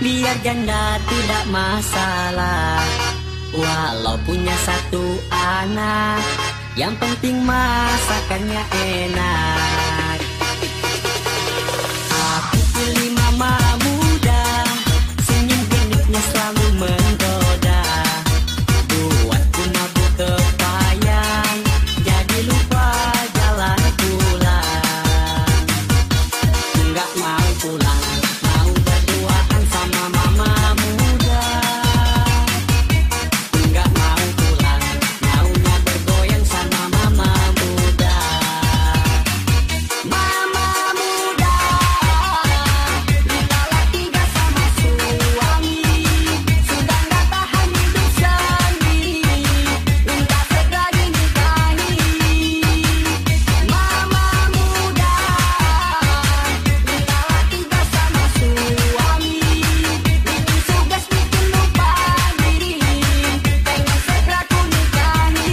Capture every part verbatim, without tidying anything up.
Biar janda tidak masalah, walau punya satu anak, yang penting masakannya enak. Aku pilih mama muda, senyum geniknya selalu menggoda, buatku mabuk kepayang, jadi lupa jalan pulang. Enggak mau pulang, mau berduaan sama mama muda. Enggak mau pulang, maunya bergoyang sama mama muda. Mama muda, dikala tiga sama suami, sudah nggak tahan hidup sendiri, minta segera dinikahi. Mama muda, dikala tiga sama suami, bikin sugas bikin lupa diri, pengen segera ku nikahi.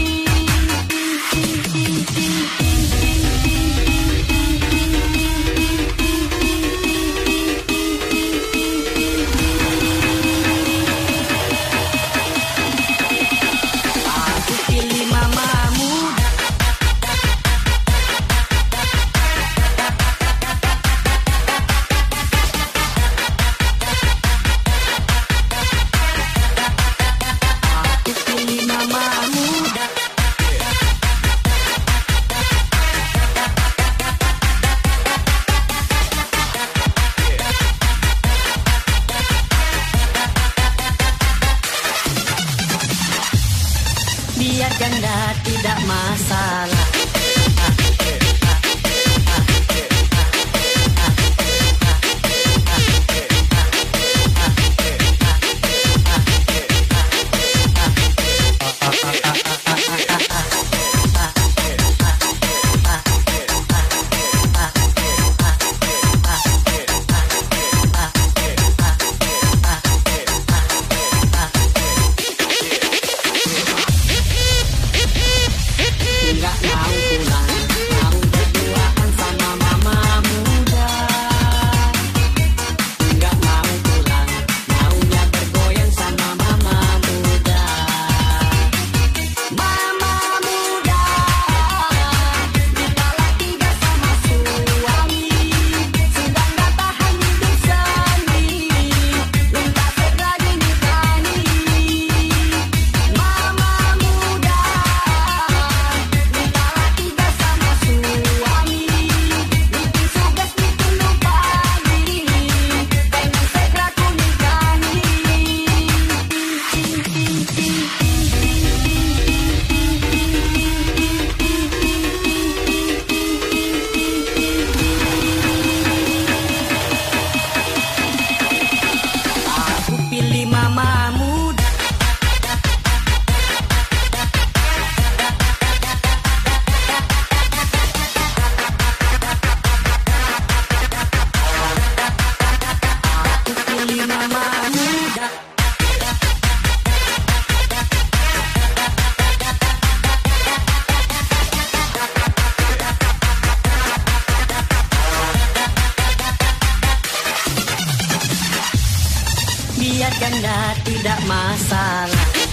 Aku pilih mama muda. Aku pilih mama muda. Biar janda tidak masalah. Enggak mau pulang, mau berduaan sama mama muda. Enggak mau pulang, maunya bergoyang sama mama muda. Mama muda, dikala tiga sama suami, sudah nggak tahan hidup sendiri, minta segera dinikahi. Mama muda, dikala tiga sama suami, bikin sugas bikin lupa diri, pengen segera ku nikahi. Aku pilih mama muda. Aku pilih mama muda. Biar janda tidak masalah.